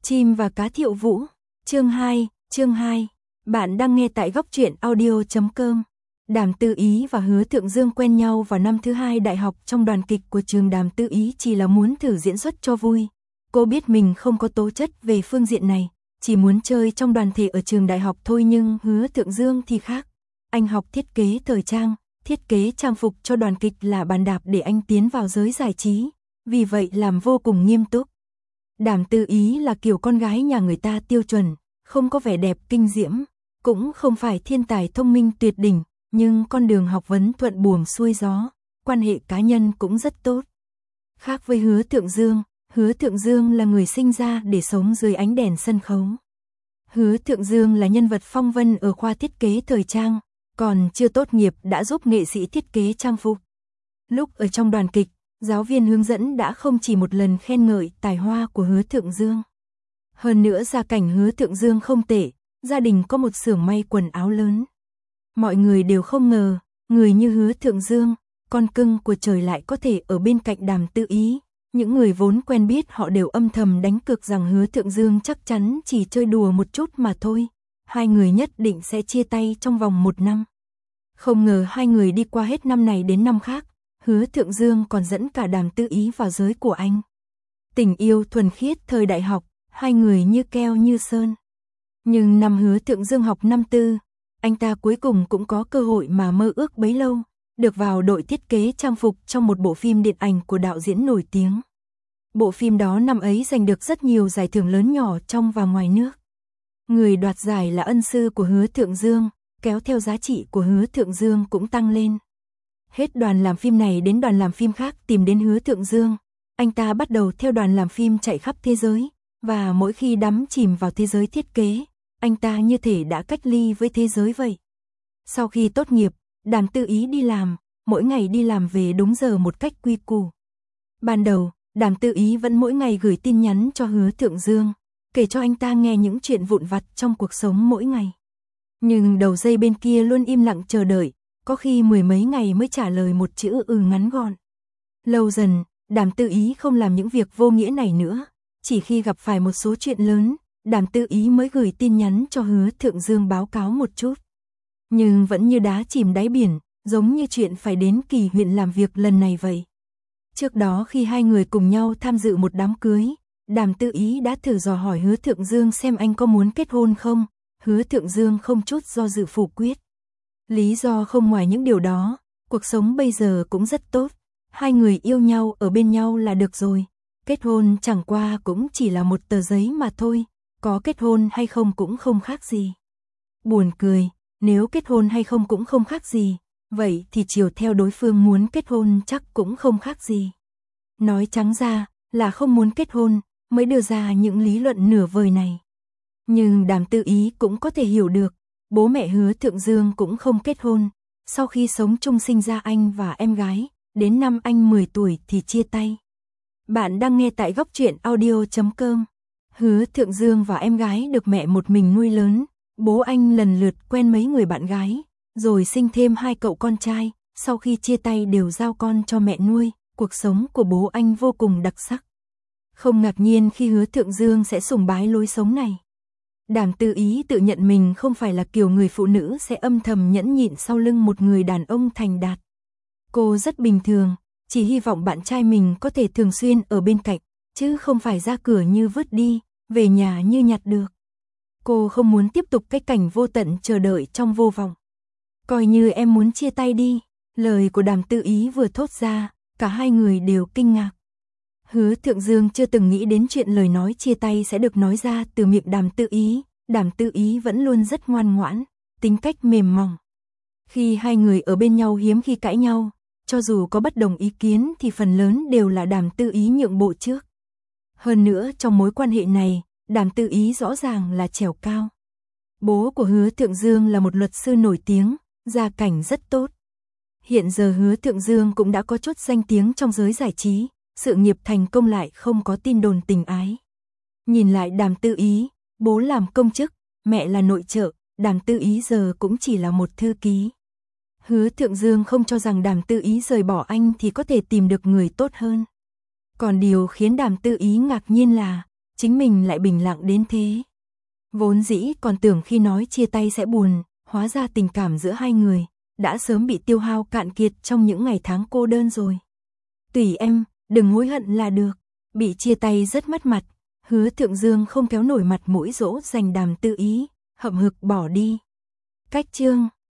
Chim và cá Thiệu Vũ, chương 2. Bạn đang nghe tại góc truyện audio.com. Đàm Tư Ý và Hứa Thượng Dương quen nhau vào năm thứ 2 đại học trong đoàn kịch của trường. Đàm Tư Ý chỉ là muốn thử diễn xuất cho vui. Cô biết mình không có tố chất về phương diện này, chỉ muốn chơi trong đoàn thể ở trường đại học thôi, nhưng Hứa Thượng Dương thì khác. Anh học thiết kế thời trang, thiết kế trang phục cho đoàn kịch là bàn đạp để anh tiến vào giới giải trí, vì vậy làm vô cùng nghiêm túc. Đàm Tư Ý là kiểu con gái nhà người ta tiêu chuẩn, không có vẻ đẹp kinh diễm, cũng không phải thiên tài thông minh tuyệt đỉnh, nhưng con đường học vấn thuận buồm xuôi gió, quan hệ cá nhân cũng rất tốt. Khác với Hứa Thượng Dương là người sinh ra để sống dưới ánh đèn sân khấu. Hứa Thượng Dương là nhân vật phong vân ở khoa thiết kế thời trang, còn chưa tốt nghiệp đã giúp nghệ sĩ thiết kế trang phục. Lúc ở trong đoàn kịch, giáo viên hướng dẫn đã không chỉ một lần khen ngợi tài hoa của Hứa Thượng Dương. Hơn nữa gia cảnh Hứa Thượng Dương không tệ, gia đình có một xưởng may quần áo lớn. Mọi người đều không ngờ, người như Hứa Thượng Dương, con cưng của trời lại có thể ở bên cạnh Đàm Tư Ý. Những người vốn quen biết họ đều âm thầm đánh cược rằng Hứa Thượng Dương chắc chắn chỉ chơi đùa một chút mà thôi. Hai người nhất định sẽ chia tay trong vòng 1 năm. Không ngờ hai người đi qua hết năm này đến năm khác, Hứa Thượng Dương còn dẫn cả Đàm Tư Ý vào giới của anh. Tình yêu thuần khiết thời đại học, hai người như keo như sơn. Nhưng năm Hứa Thượng Dương học năm tư, anh ta cuối cùng cũng có cơ hội mà mơ ước bấy lâu, được vào đội thiết kế trang phục trong một bộ phim điện ảnh của đạo diễn nổi tiếng. Bộ phim đó năm ấy giành được rất nhiều giải thưởng lớn nhỏ trong và ngoài nước. Người đoạt giải là ân sư của Hứa Thượng Dương, kéo theo giá trị của Hứa Thượng Dương cũng tăng lên. Hết đoàn làm phim này đến đoàn làm phim khác tìm đến Hứa Thượng Dương, anh ta bắt đầu theo đoàn làm phim chạy khắp thế giới, và mỗi khi đắm chìm vào thế giới thiết kế, anh ta như thể đã cách ly với thế giới vậy. Sau khi tốt nghiệp, Đàm Tư Ý đi làm, mỗi ngày đi làm về đúng giờ một cách quy củ. Ban đầu, Đàm Tư Ý vẫn mỗi ngày gửi tin nhắn cho Hứa Thượng Dương, kể cho anh ta nghe những chuyện vụn vặt trong cuộc sống mỗi ngày. Nhưng đầu dây bên kia luôn im lặng chờ đợi, có khi 10 mấy ngày mới trả lời một chữ ngắn gọn. Lâu dần, Đàm Tư Ý không làm những việc vô nghĩa này nữa, chỉ khi gặp phải một số chuyện lớn, Đàm Tư Ý mới gửi tin nhắn cho Hứa Thượng Dương báo cáo một chút. Nhưng vẫn như đá chìm đáy biển, giống như chuyện phải đến Kỳ huyện làm việc lần này vậy. Trước đó khi hai người cùng nhau tham dự một đám cưới, Đàm Tư Ý đã thử dò hỏi Hứa Thượng Dương xem anh có muốn kết hôn không. Hứa Thượng Dương không chút do dự phủ quyết. Lý do không ngoài những điều đó, cuộc sống bây giờ cũng rất tốt, hai người yêu nhau ở bên nhau là được rồi. Kết hôn chẳng qua cũng chỉ là một tờ giấy mà thôi, có kết hôn hay không cũng không khác gì. Buồn cười, nếu kết hôn hay không cũng không khác gì, vậy thì chiều theo đối phương muốn kết hôn chắc cũng không khác gì. Nói trắng ra là không muốn kết hôn mới đưa ra những lý luận nửa vời này. Nhưng Đàm Tư Ý cũng có thể hiểu được, bố mẹ Hứa Thượng Dương cũng không kết hôn, sau khi sống chung sinh ra anh và em gái, đến năm anh 10 tuổi thì chia tay. Bạn đang nghe tại góc truyện audio.com. Hứa Thượng Dương và em gái được mẹ một mình nuôi lớn, bố anh lần lượt quen mấy người bạn gái, rồi sinh thêm 2 cậu con trai, sau khi chia tay đều giao con cho mẹ nuôi, cuộc sống của bố anh vô cùng đặc sắc. Không ngạc nhiên khi Hứa Thượng Dương sẽ sùng bái lối sống này. Đàm Tư Ý tự nhận mình không phải là kiểu người phụ nữ sẽ âm thầm nhẫn nhịn sau lưng một người đàn ông thành đạt. Cô rất bình thường, chỉ hy vọng bạn trai mình có thể thường xuyên ở bên cạnh, chứ không phải ra cửa như vứt đi, về nhà như nhặt được. Cô không muốn tiếp tục cái cảnh vô tận chờ đợi trong vô vọng. Coi như em muốn chia tay đi, lời của Đàm Tư Ý vừa thốt ra, cả hai người đều kinh ngạc. Hứa Thượng Dương chưa từng nghĩ đến chuyện lời nói chia tay sẽ được nói ra từ miệng Đàm Tư Ý. Đàm Tư Ý vẫn luôn rất ngoan ngoãn, tính cách mềm mỏng. Khi hai người ở bên nhau hiếm khi cãi nhau, cho dù có bất đồng ý kiến thì phần lớn đều là Đàm Tư Ý nhượng bộ trước. Hơn nữa trong mối quan hệ này, Đàm Tư Ý rõ ràng là trèo cao. Bố của Hứa Thượng Dương là một luật sư nổi tiếng, gia cảnh rất tốt. Hiện giờ Hứa Thượng Dương cũng đã có chút danh tiếng trong giới giải trí, sự nghiệp thành công lại không có tin đồn tình ái. Nhìn lại Đàm Tư Ý, bố làm công chức, mẹ là nội trợ, Đàm Tư Ý giờ cũng chỉ là một thư ký. Hứa Thượng Dương không cho rằng Đàm Tư Ý rời bỏ anh thì có thể tìm được người tốt hơn. Còn điều khiến Đàm Tư Ý ngạc nhiên là, chính mình lại bình lặng đến thế. Vốn dĩ còn tưởng khi nói chia tay sẽ buồn, hóa ra tình cảm giữa hai người đã sớm bị tiêu hao cạn kiệt trong những ngày tháng cô đơn rồi. Tùy em, đừng hối hận là được. Bị chia tay rất mất mặt, Hứa Thượng Dương không kéo nổi mặt mũi dỗ dành Đàm Tư Ý, hậm hực bỏ đi. Cách chương